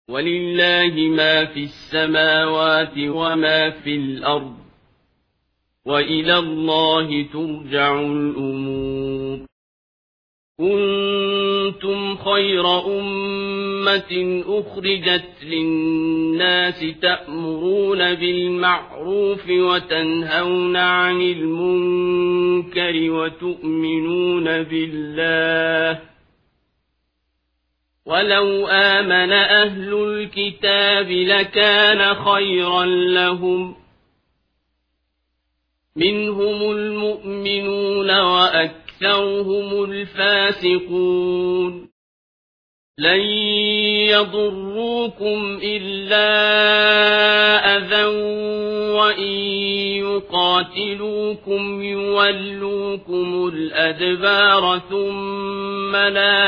ولله ما في السماوات وما في الأرض وإلى الله ترجع الأمور كنتم خير أمة أخرجت للناس تأمرون بالمعروف وتنهون عن المنكر وتؤمنون بالله ولو آمن أهل الكتاب لكان خيرا لهم منهم المؤمنون وأكثرهم الفاسقون لن يضروكم إلا أذى وإن يقاتلوكم يولوكم الأدبار ثم لا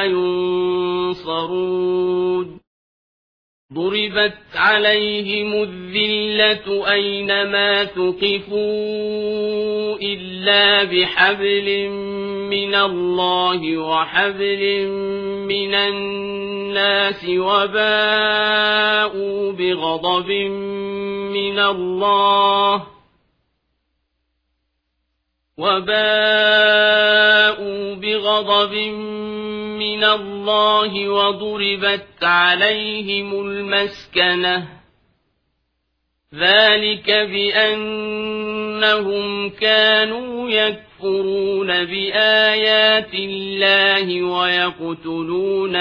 ينصرون ضربت عليهم الذلة أينما ثقفوا إلا بحبل من الله وحبل من الناس وباءوا بغضب من الله وضربت عليهم المسكنة ذلك بأنهم كانوا يكفرون بآيات الله ويقتلون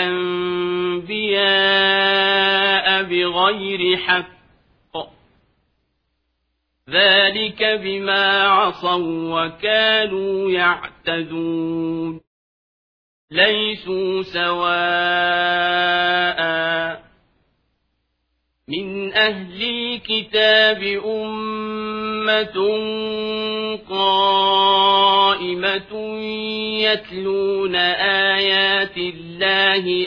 الأنبياء بغير حق ذلك بما عصوا وكانوا يعتدون ليسوا سواء من أهل الكتاب أمة قائمة يتلون آيات الله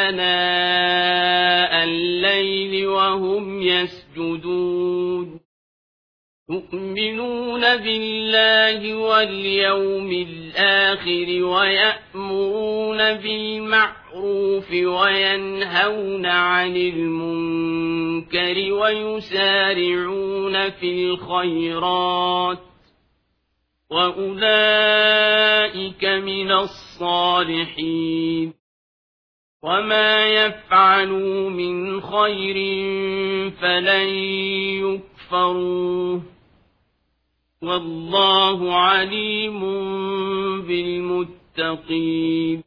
آناء الليل وهم يسجدون يؤمنون بالله واليوم الآخر ويأمرون بالمعروف وينهون عن المنكر ويسارعون في الخيرات وأولئك من الصالحين وما يفعلوا من خير فلن يكفروه والله عليم بالمتقين